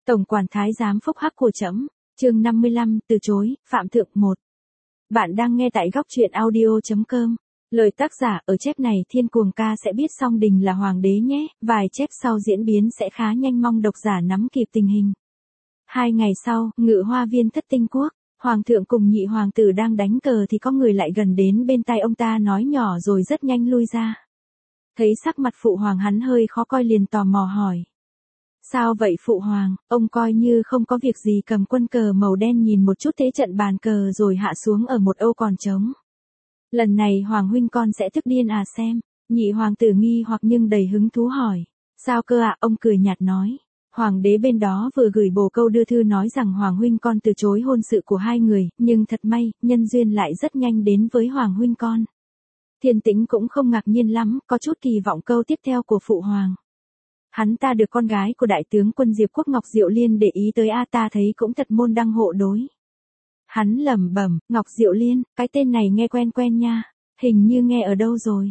Tổng quản thái giám phúc hắc của trẫm. Chương 55, từ chối, Phạm Thượng 1. Bạn đang nghe tại góc truyện audio.com. Lời tác giả ở chép này Thiên Cuồng Ca sẽ biết Song Đình là hoàng đế nhé, vài chép sau diễn biến sẽ khá nhanh, mong độc giả nắm kịp tình hình. 2 ngày sau, Ngự Hoa Viên Thất Tinh Quốc, hoàng thượng cùng nhị hoàng tử đang đánh cờ thì có người lại gần đến bên tai ông ta nói nhỏ rồi rất nhanh lui ra. Thấy sắc mặt phụ hoàng hắn hơi khó coi liền tò mò hỏi. Sao vậy phụ hoàng? Ông coi như không có việc gì cầm quân cờ màu đen nhìn một chút thế trận bàn cờ rồi hạ xuống ở một âu còn trống. Lần này hoàng huynh con sẽ thức điên à xem? Nhị hoàng tử nghi hoặc nhưng đầy hứng thú hỏi. Sao cơ ạ? Ông cười nhạt nói. Hoàng đế bên đó vừa gửi bồ câu đưa thư nói rằng hoàng huynh con từ chối hôn sự của hai người, nhưng thật may, nhân duyên lại rất nhanh đến với hoàng huynh con. Thiên Tĩnh cũng không ngạc nhiên lắm, có chút kỳ vọng câu tiếp theo của phụ hoàng. Hắn ta được con gái của đại tướng quân Diệp Quốc Ngọc Diệu Liên để ý tới ta thấy cũng thật môn đăng hộ đối. Hắn lẩm bẩm, Ngọc Diệu Liên, cái tên này nghe quen quen nha, hình như nghe ở đâu rồi.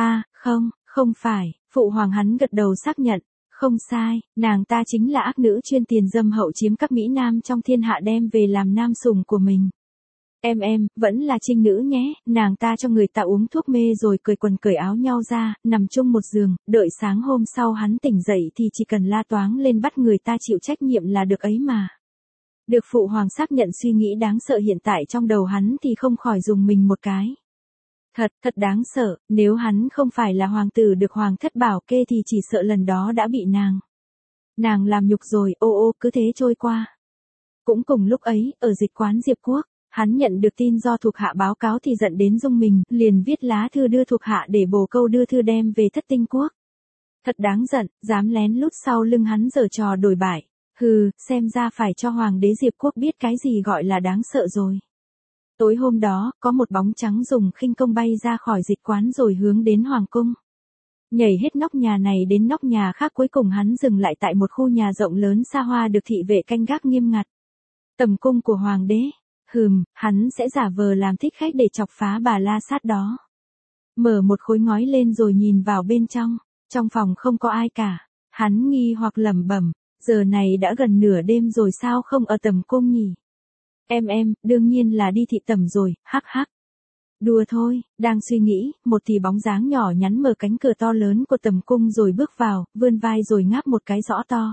Không phải, phụ hoàng hắn gật đầu xác nhận, không sai, nàng ta chính là ác nữ chuyên tiền dâm hậu chiếm các mỹ nam trong thiên hạ đem về làm nam sủng của mình. Em, vẫn là trinh nữ nhé, nàng ta cho người ta uống thuốc mê rồi cởi quần cởi áo nhau ra, nằm chung một giường, đợi sáng hôm sau hắn tỉnh dậy thì chỉ cần la toáng lên bắt người ta chịu trách nhiệm là được ấy mà. Được phụ hoàng xác nhận suy nghĩ đáng sợ hiện tại trong đầu hắn thì không khỏi dùng mình một cái. Thật đáng sợ, nếu hắn không phải là hoàng tử được hoàng thất bảo kê thì chỉ sợ lần đó đã bị nàng làm nhục rồi, cứ thế trôi qua. Cũng cùng lúc ấy, ở dịch quán Diệp Quốc, hắn nhận được tin do thuộc hạ báo cáo thì giận đến rung mình, liền viết lá thư đưa thuộc hạ để bồ câu đưa thư đem về Thất Tinh Quốc. Thật đáng giận, dám lén lút sau lưng hắn giở trò đổi bại. Xem ra phải cho hoàng đế Diệp Quốc biết cái gì gọi là đáng sợ rồi. Tối hôm đó, có một bóng trắng dùng khinh công bay ra khỏi dịch quán rồi hướng đến hoàng cung. Nhảy hết nóc nhà này đến nóc nhà khác, cuối cùng hắn dừng lại tại một khu nhà rộng lớn xa hoa được thị vệ canh gác nghiêm ngặt. Tầm cung của hoàng đế. Hắn sẽ giả vờ làm thích khách để chọc phá bà la sát đó. Mở một khối ngói lên rồi nhìn vào bên trong. Trong phòng không có ai cả. Hắn nghi hoặc lẩm bẩm, giờ này đã gần nửa đêm rồi sao không ở tầm cung nhỉ? Em, đương nhiên là đi thị tẩm rồi, hắc. Đùa thôi, đang suy nghĩ, một thì bóng dáng nhỏ nhắn mở cánh cửa to lớn của tầm cung rồi bước vào, vươn vai rồi ngáp một cái rõ to.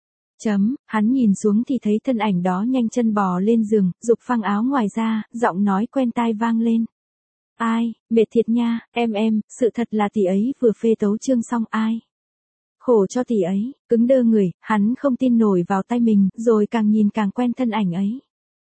Hắn nhìn xuống thì thấy thân ảnh đó nhanh chân bò lên giường, giục phăng áo ngoài ra, giọng nói quen tai vang lên. Ai, mệt thiệt nha, em, sự thật là tỷ ấy vừa phê tấu chương xong ai. Khổ cho tỷ ấy, cứng đơ người, hắn không tin nổi vào tay mình, rồi càng nhìn càng quen thân ảnh ấy.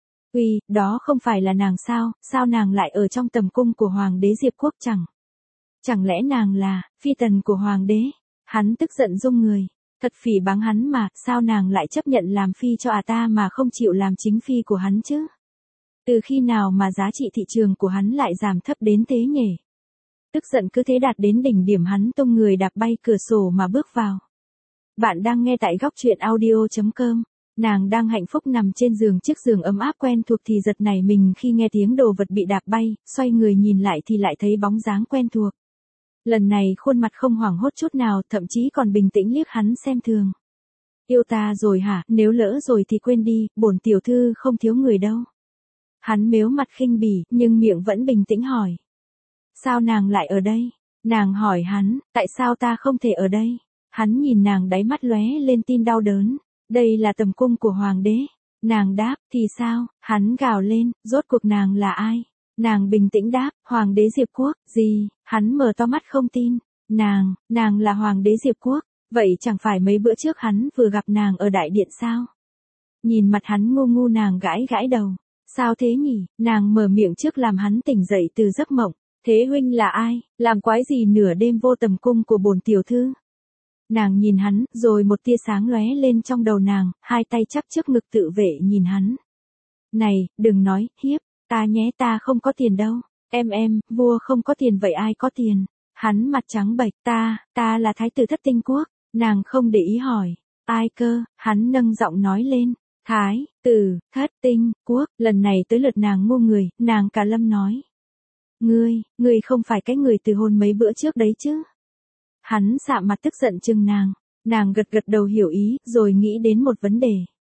Đó không phải là nàng sao nàng lại ở trong tầm cung của hoàng đế Diệp Quốc chẳng lẽ nàng là phi tần của hoàng đế? Hắn tức giận rung người. Thật phỉ báng hắn mà, sao nàng lại chấp nhận làm phi cho ta mà không chịu làm chính phi của hắn chứ? Từ khi nào mà giá trị thị trường của hắn lại giảm thấp đến thế nhỉ? Tức giận cứ thế đạt đến đỉnh điểm, hắn tung người đạp bay cửa sổ mà bước vào. Bạn đang nghe tại góc truyện audio.com. Nàng đang hạnh phúc nằm trên giường, chiếc giường ấm áp quen thuộc thì giật nảy mình khi nghe tiếng đồ vật bị đạp bay, xoay người nhìn lại thì lại thấy bóng dáng quen thuộc. Lần này khuôn mặt không hoảng hốt chút nào, thậm chí còn bình tĩnh liếc hắn xem thường. Yêu ta rồi hả? Nếu lỡ rồi thì quên đi, bổn tiểu thư không thiếu người đâu. Hắn mếu mặt khinh bỉ, nhưng miệng vẫn bình tĩnh hỏi. Sao nàng lại ở đây? Nàng hỏi hắn, tại sao ta không thể ở đây? Hắn nhìn nàng, đáy mắt lóe lên tin đau đớn. Đây là tầm cung của hoàng đế. Nàng đáp, thì sao? Hắn gào lên, rốt cuộc nàng là ai? Nàng bình tĩnh đáp, hoàng đế Diệp Quốc. Gì? Hắn mở to mắt không tin. Nàng là hoàng đế Diệp Quốc. Vậy chẳng phải mấy bữa trước hắn vừa gặp nàng ở đại điện sao? Nhìn mặt hắn ngu nàng gãi đầu. Sao thế nhỉ? Nàng mở miệng trước làm hắn tỉnh dậy từ giấc mộng. Thế huynh là ai? Làm quái gì nửa đêm vô tầm cung của bổn tiểu thư? Nàng nhìn hắn, rồi một tia sáng lóe lên trong đầu nàng, hai tay chắp trước ngực tự vệ nhìn hắn. Này, đừng nói, hiếp, ta nhé, ta không có tiền đâu. Em, vua không có tiền vậy ai có tiền? Hắn mặt trắng bệch, ta là thái tử Thất Tinh Quốc. Nàng không để ý hỏi, ai cơ? Hắn nâng giọng nói lên, thái tử Thất Tinh Quốc. Lần này tới lượt nàng ngu người, nàng cả lâm nói. Ngươi không phải cái người từ hôn mấy bữa trước đấy chứ? Hắn sạm mặt tức giận chừng nàng gật đầu hiểu ý, rồi nghĩ đến một vấn đề.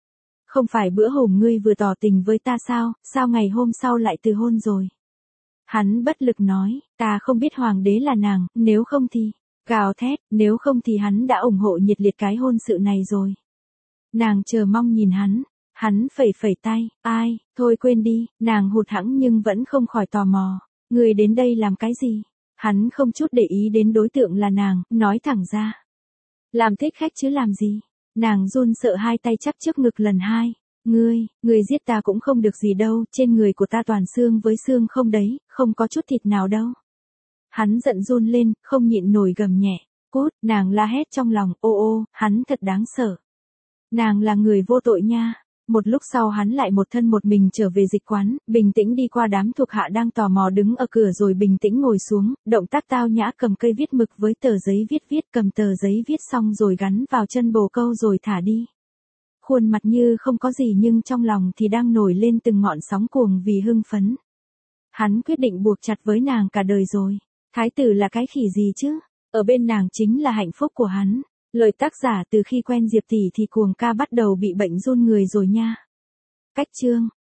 Không phải bữa hôm ngươi vừa tỏ tình với ta sao, sao ngày hôm sau lại từ hôn rồi? Hắn bất lực nói, ta không biết hoàng đế là nàng, nếu không thì, gào thét, nếu không thì hắn đã ủng hộ nhiệt liệt cái hôn sự này rồi. Nàng chờ mong nhìn hắn phẩy phẩy tay, ai, thôi quên đi, nàng hụt hẫng nhưng vẫn không khỏi tò mò. Ngươi đến đây làm cái gì? Hắn không chút để ý đến đối tượng là nàng, nói thẳng ra. Làm thích khách chứ làm gì? Nàng run sợ hai tay chắp trước ngực lần hai. Ngươi giết ta cũng không được gì đâu, trên người của ta toàn xương với xương không đấy, không có chút thịt nào đâu. Hắn giận run lên, không nhịn nổi gầm nhẹ. Cút, nàng la hét trong lòng, ô, hắn thật đáng sợ. Nàng là người vô tội nha. Một lúc sau hắn lại một thân một mình trở về dịch quán, bình tĩnh đi qua đám thuộc hạ đang tò mò đứng ở cửa rồi bình tĩnh ngồi xuống, động tác tao nhã cầm cây viết mực với tờ giấy viết cầm tờ giấy viết xong rồi gắn vào chân bồ câu rồi thả đi. Khuôn mặt như không có gì nhưng trong lòng thì đang nổi lên từng ngọn sóng cuồng vì hưng phấn. Hắn quyết định buộc chặt với nàng cả đời rồi. Thái tử là cái khỉ gì chứ? Ở bên nàng chính là hạnh phúc của hắn. Lời tác giả từ khi quen Diệp tỷ thì cuồng ca bắt đầu bị bệnh run người rồi nha. Cách chương